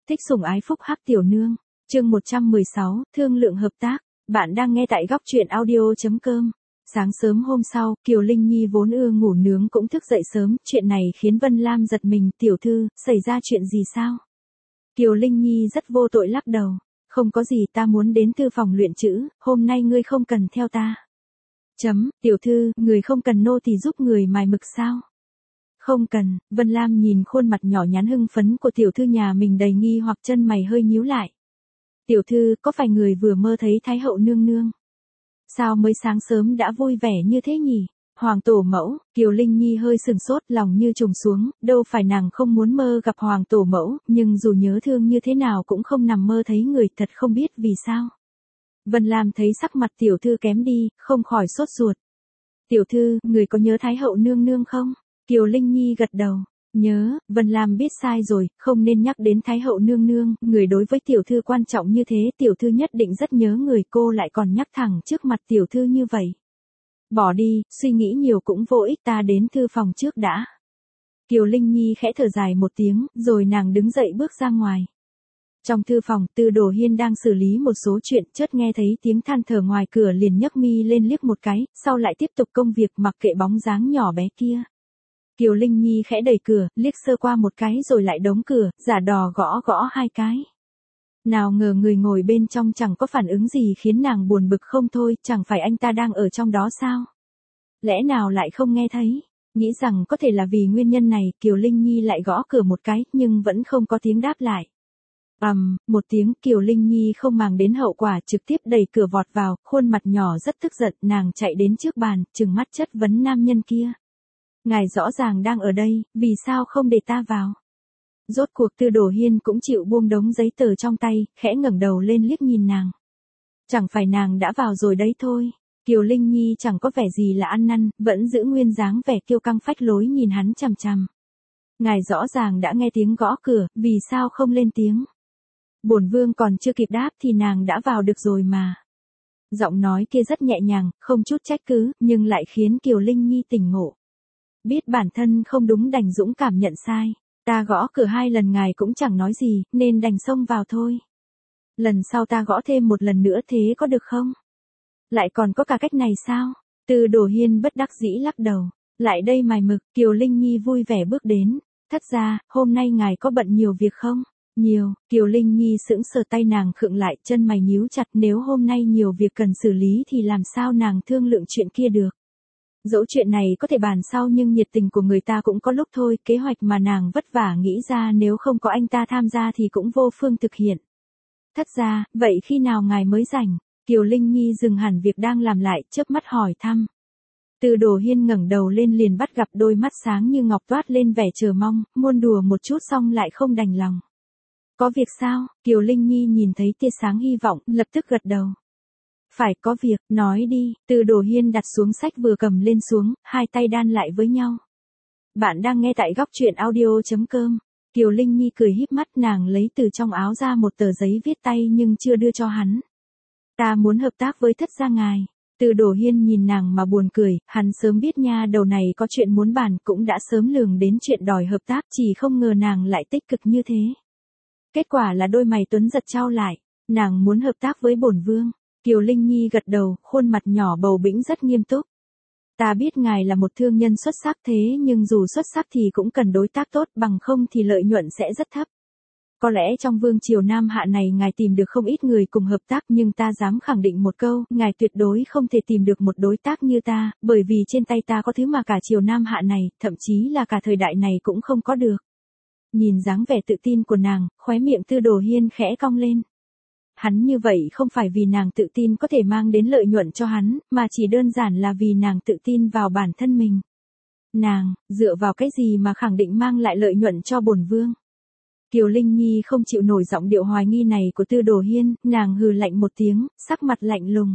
Thích sủng ái phúc hắc tiểu nương. Chương 116, thương lượng hợp tác. Bạn đang nghe tại góc truyện audio.com. Sáng sớm hôm sau, Kiều Linh Nhi vốn ưa ngủ nướng cũng thức dậy sớm, chuyện này khiến Vân Lam giật mình, tiểu thư, xảy ra chuyện gì sao? Kiều Linh Nhi rất vô tội lắc đầu, không có gì, ta muốn đến thư phòng luyện chữ, hôm nay ngươi không cần theo ta. Tiểu thư, người không cần nô tỳ giúp người mài mực sao? Không cần. Vân Lam nhìn khuôn mặt nhỏ nhắn hưng phấn của tiểu thư nhà mình đầy nghi hoặc, chân mày hơi nhíu lại. Tiểu thư, có phải người vừa mơ thấy Thái hậu nương nương? Sao mới sáng sớm đã vui vẻ như thế nhỉ? Hoàng tổ mẫu. Kiều Linh Nhi hơi sừng sốt, lòng như trùng xuống, đâu phải nàng không muốn mơ gặp hoàng tổ mẫu, nhưng dù nhớ thương như thế nào cũng không nằm mơ thấy người, thật không biết vì sao. Vân Lam thấy sắc mặt tiểu thư kém đi, không khỏi sốt ruột. Tiểu thư, người có nhớ Thái hậu nương nương không? Kiều Linh Nhi gật đầu. Nhớ. Vân Lam biết sai rồi, không nên nhắc đến Thái hậu nương nương, người đối với tiểu thư quan trọng như thế, tiểu thư nhất định rất nhớ người, cô lại còn nhắc thẳng trước mặt tiểu thư như vậy. Bỏ đi, suy nghĩ nhiều cũng vô ích, ta đến thư phòng trước đã. Kiều Linh Nhi khẽ thở dài một tiếng, rồi nàng đứng dậy bước ra ngoài. Trong thư phòng, Tư Đồ Hiên đang xử lý một số chuyện, chợt nghe thấy tiếng than thở ngoài cửa, liền nhấc mi lên liếc một cái, sau lại tiếp tục công việc, mặc kệ bóng dáng nhỏ bé kia. Kiều Linh Nhi khẽ đẩy cửa, liếc sơ qua một cái rồi lại đóng cửa, giả đò gõ gõ hai cái. Nào ngờ người ngồi bên trong chẳng có phản ứng gì, khiến nàng buồn bực không thôi, chẳng phải anh ta đang ở trong đó sao? Lẽ nào lại không nghe thấy? Nghĩ rằng có thể là vì nguyên nhân này, Kiều Linh Nhi lại gõ cửa một cái, nhưng vẫn không có tiếng đáp lại. Một tiếng, Kiều Linh Nhi không màng đến hậu quả, trực tiếp đẩy cửa vọt vào, khuôn mặt nhỏ rất tức giận, nàng chạy đến trước bàn, trừng mắt chất vấn nam nhân kia. Ngài rõ ràng đang ở đây, vì sao không để ta vào? Rốt cuộc Tư Đồ Hiên cũng chịu buông đống giấy tờ trong tay, khẽ ngẩng đầu lên liếc nhìn nàng. Chẳng phải nàng đã vào rồi đấy thôi. Kiều Linh Nhi chẳng có vẻ gì là ăn năn, vẫn giữ nguyên dáng vẻ kiêu căng phách lối nhìn hắn chằm chằm. Ngài rõ ràng đã nghe tiếng gõ cửa, vì sao không lên tiếng? Bổn vương còn chưa kịp đáp thì nàng đã vào được rồi mà. Giọng nói kia rất nhẹ nhàng, không chút trách cứ, nhưng lại khiến Kiều Linh Nhi tỉnh ngộ. Biết bản thân không đúng đành dũng cảm nhận sai. Ta gõ cửa 2 lần ngài cũng chẳng nói gì, nên đành xông vào thôi. Lần sau ta gõ thêm một lần nữa, thế có được không? Lại còn có cả cách này sao? Tư Đồ Hiên bất đắc dĩ lắc đầu. Lại đây mài mực. Kiều Linh Nhi vui vẻ bước đến. Thất gia, hôm nay ngài có bận nhiều việc không? Nhiều. Kiều Linh Nhi sững sờ, tay nàng khựng lại, chân mày nhíu chặt, nếu hôm nay nhiều việc cần xử lý thì làm sao nàng thương lượng chuyện kia được? Dẫu chuyện này có thể bàn sau, nhưng nhiệt tình của người ta cũng có lúc thôi, kế hoạch mà nàng vất vả nghĩ ra nếu không có anh ta tham gia thì cũng vô phương thực hiện. Thất gia, vậy khi nào ngài mới rảnh? Kiều Linh Nhi dừng hẳn việc đang làm lại, chớp mắt hỏi thăm. Tư Đồ Hiên ngẩng đầu lên liền bắt gặp đôi mắt sáng như ngọc toát lên vẻ chờ mong, muôn đùa một chút xong lại không đành lòng. Có việc sao? Kiều Linh Nhi nhìn thấy tia sáng hy vọng, lập tức gật đầu. Phải, có việc, nói đi. Tư Đồ Hiên đặt xuống sách vừa cầm lên xuống, hai tay đan lại với nhau. Bạn đang nghe tại góc truyện audio.com. Kiều Linh Nhi cười híp mắt, nàng lấy từ trong áo ra một tờ giấy viết tay nhưng chưa đưa cho hắn. Ta muốn hợp tác với thất gia ngài. Tư Đồ Hiên nhìn nàng mà buồn cười, hắn sớm biết nha đầu này có chuyện muốn bàn, cũng đã sớm lường đến chuyện đòi hợp tác, chỉ không ngờ nàng lại tích cực như thế. Kết quả là đôi mày tuấn giật chau lại, nàng muốn hợp tác với bổn vương. Kiều Linh Nhi gật đầu, khuôn mặt nhỏ bầu bĩnh rất nghiêm túc. Ta biết ngài là một thương nhân xuất sắc, thế nhưng dù xuất sắc thì cũng cần đối tác tốt, bằng không thì lợi nhuận sẽ rất thấp. Có lẽ trong vương triều Nam Hạ này ngài tìm được không ít người cùng hợp tác, nhưng ta dám khẳng định một câu, ngài tuyệt đối không thể tìm được một đối tác như ta, bởi vì trên tay ta có thứ mà cả triều Nam Hạ này, thậm chí là cả thời đại này cũng không có được. Nhìn dáng vẻ tự tin của nàng, khóe miệng Tư Đồ Hiên khẽ cong lên. Hắn như vậy không phải vì nàng tự tin có thể mang đến lợi nhuận cho hắn, mà chỉ đơn giản là vì nàng tự tin vào bản thân mình. Nàng, dựa vào cái gì mà khẳng định mang lại lợi nhuận cho bổn vương? Kiều Linh Nhi không chịu nổi giọng điệu hoài nghi này của Tư Đồ Hiên, nàng hừ lạnh một tiếng, sắc mặt lạnh lùng.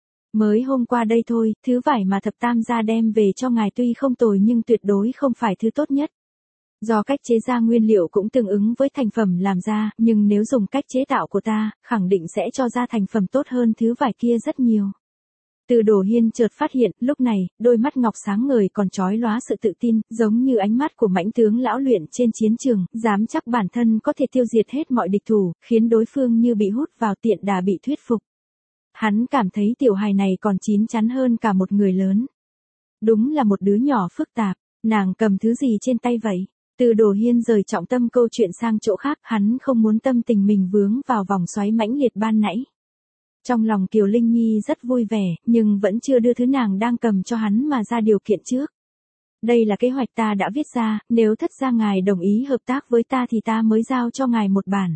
Mới hôm qua đây thôi, thứ vải mà thập tam gia đem về cho ngài tuy không tồi nhưng tuyệt đối không phải thứ tốt nhất. Do cách chế ra nguyên liệu cũng tương ứng với thành phẩm làm ra, nhưng nếu dùng cách chế tạo của ta, khẳng định sẽ cho ra thành phẩm tốt hơn thứ vải kia rất nhiều. Từ Đồ Hiên chợt phát hiện, lúc này, đôi mắt ngọc sáng ngời còn chói lóa sự tự tin, giống như ánh mắt của mãnh tướng lão luyện trên chiến trường, dám chắc bản thân có thể tiêu diệt hết mọi địch thủ, khiến đối phương như bị hút vào tiện đà bị thuyết phục. Hắn cảm thấy tiểu hài này còn chín chắn hơn cả một người lớn. Đúng là một đứa nhỏ phức tạp, nàng cầm thứ gì trên tay vậy? Từ Đồ Hiên rời trọng tâm câu chuyện sang chỗ khác, hắn không muốn tâm tình mình vướng vào vòng xoáy mãnh liệt ban nãy. Trong lòng Kiều Linh Nhi rất vui vẻ, nhưng vẫn chưa đưa thứ nàng đang cầm cho hắn mà ra điều kiện trước. Đây là kế hoạch ta đã viết ra, nếu thất gia ngài đồng ý hợp tác với ta thì ta mới giao cho ngài một bản.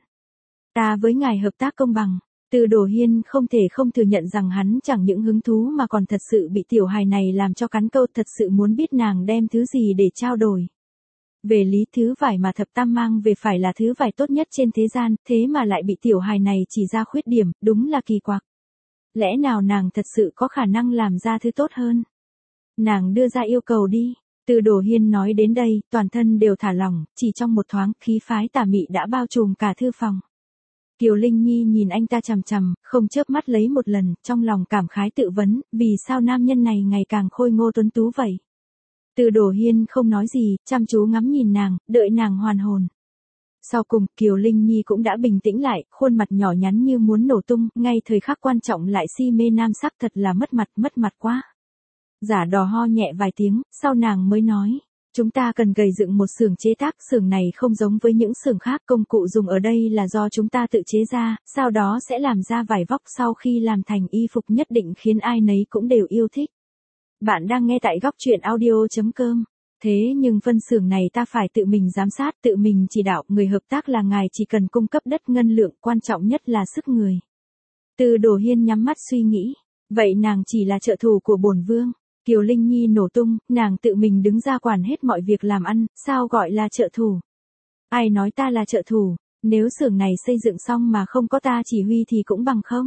Ta với ngài hợp tác công bằng. Từ Đồ Hiên không thể không thừa nhận rằng hắn chẳng những hứng thú mà còn thật sự bị tiểu hài này làm cho cắn câu, thật sự muốn biết nàng đem thứ gì để trao đổi. Về lý, thứ vải mà Thập Tam mang về phải là thứ vải tốt nhất trên thế gian, thế mà lại bị tiểu hài này chỉ ra khuyết điểm, đúng là kỳ quặc. Lẽ nào nàng thật sự có khả năng làm ra thứ tốt hơn? Nàng đưa ra yêu cầu đi. Từ Đồ Hiên nói đến đây, toàn thân đều thả lỏng, chỉ trong một thoáng, khí phái tà mị đã bao trùm cả thư phòng. Kiều Linh Nhi nhìn anh ta chằm chằm, không chớp mắt lấy một lần, trong lòng cảm khái tự vấn, vì sao nam nhân này ngày càng khôi ngô tuấn tú vậy? Từ Đồ Hiên không nói gì, chăm chú ngắm nhìn nàng, đợi nàng hoàn hồn. Sau cùng, Kiều Linh Nhi cũng đã bình tĩnh lại, khuôn mặt nhỏ nhắn như muốn nổ tung, ngay thời khắc quan trọng lại si mê nam sắc, thật là mất mặt quá. Giả đò ho nhẹ vài tiếng, sau nàng mới nói. Chúng ta cần gầy dựng một xưởng chế tác, xưởng này không giống với những xưởng khác, công cụ dùng ở đây là do chúng ta tự chế ra, sau đó sẽ làm ra vải vóc, sau khi làm thành y phục nhất định khiến ai nấy cũng đều yêu thích. Bạn đang nghe tại góc truyện audio.com. Thế nhưng phân xưởng này ta phải tự mình giám sát, tự mình chỉ đạo, người hợp tác là ngài chỉ cần cung cấp đất ngân lượng, quan trọng nhất là sức người. Từ Đồ Hiên nhắm mắt suy nghĩ, vậy nàng chỉ là trợ thủ của bổn vương. Kiều Linh Nhi nổ tung, nàng tự mình đứng ra quản hết mọi việc làm ăn, sao gọi là trợ thủ? Ai nói ta là trợ thủ, nếu xưởng này xây dựng xong mà không có ta chỉ huy thì cũng bằng không?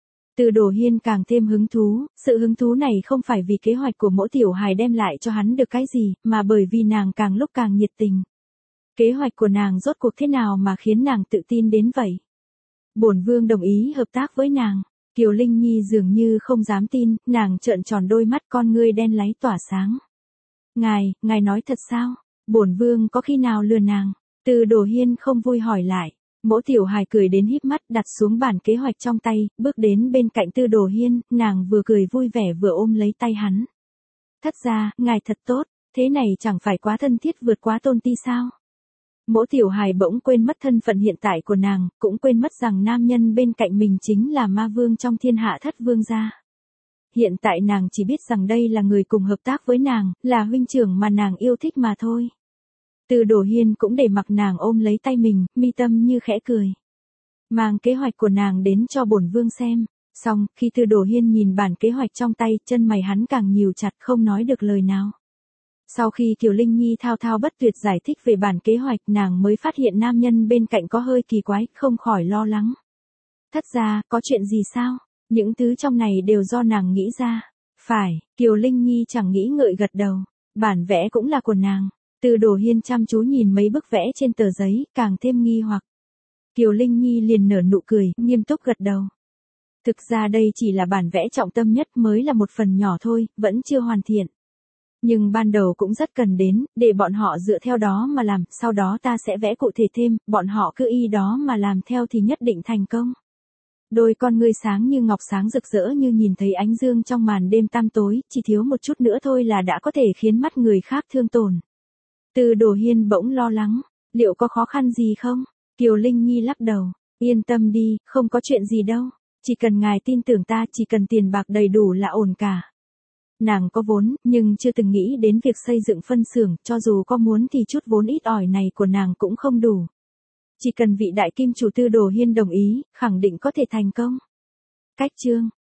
Từ Đồ Hiên càng thêm hứng thú, sự hứng thú này không phải vì kế hoạch của mỗi tiểu hài đem lại cho hắn được cái gì, mà bởi vì nàng càng lúc càng nhiệt tình. Kế hoạch của nàng rốt cuộc thế nào mà khiến nàng tự tin đến vậy? Bổn vương đồng ý hợp tác với nàng. Kiều Linh Nhi dường như không dám tin, nàng trợn tròn đôi mắt, con ngươi đen láy tỏa sáng. Ngài nói thật sao? Bổn vương có khi nào lừa nàng? Từ Đồ Hiên không vui hỏi lại. Mỗ tiểu hài cười đến híp mắt, đặt xuống bản kế hoạch trong tay, bước đến bên cạnh Từ Đồ Hiên, nàng vừa cười vui vẻ vừa ôm lấy tay hắn. Thất gia, ngài thật tốt, thế này chẳng phải quá thân thiết vượt quá tôn ti sao? Mỗ tiểu hài bỗng quên mất thân phận hiện tại của nàng, cũng quên mất rằng nam nhân bên cạnh mình chính là ma vương trong thiên hạ Thất vương gia. Hiện tại nàng chỉ biết rằng đây là người cùng hợp tác với nàng, là huynh trưởng mà nàng yêu thích mà thôi. Từ Đồ Hiên cũng để mặc nàng ôm lấy tay mình, mi tâm như khẽ cười. Mang kế hoạch của nàng đến cho bổn vương xem. Xong, khi Từ Đồ Hiên nhìn bản kế hoạch trong tay, chân mày hắn càng nhíu chặt, không nói được lời nào. Sau khi Kiều Linh Nhi thao thao bất tuyệt giải thích về bản kế hoạch, nàng mới phát hiện nam nhân bên cạnh có hơi kỳ quái, không khỏi lo lắng. Thất gia, có chuyện gì sao? Những thứ trong này đều do nàng nghĩ ra. Phải, Kiều Linh Nhi chẳng nghĩ ngợi gật đầu. Bản vẽ cũng là của nàng. Từ Đồ Hiên chăm chú nhìn mấy bức vẽ trên tờ giấy, càng thêm nghi hoặc. Kiều Linh Nhi liền nở nụ cười, nghiêm túc gật đầu. Thực ra đây chỉ là bản vẽ trọng tâm nhất, mới là một phần nhỏ thôi, vẫn chưa hoàn thiện. Nhưng ban đầu cũng rất cần đến, để bọn họ dựa theo đó mà làm, sau đó ta sẽ vẽ cụ thể thêm, bọn họ cứ y đó mà làm theo thì nhất định thành công. Đôi con ngươi sáng như ngọc, sáng rực rỡ như nhìn thấy ánh dương trong màn đêm tăm tối, chỉ thiếu một chút nữa thôi là đã có thể khiến mắt người khác thương tổn. Từ Đồ Hiên bỗng lo lắng, liệu có khó khăn gì không? Kiều Linh Nhi lắc đầu, yên tâm đi, không có chuyện gì đâu, chỉ cần ngài tin tưởng ta, chỉ cần tiền bạc đầy đủ là ổn cả. Nàng có vốn, nhưng chưa từng nghĩ đến việc xây dựng phân xưởng, cho dù có muốn thì chút vốn ít ỏi này của nàng cũng không đủ. Chỉ cần vị đại kim chủ Từ Đồ Hiên đồng ý, khẳng định có thể thành công. Cách chương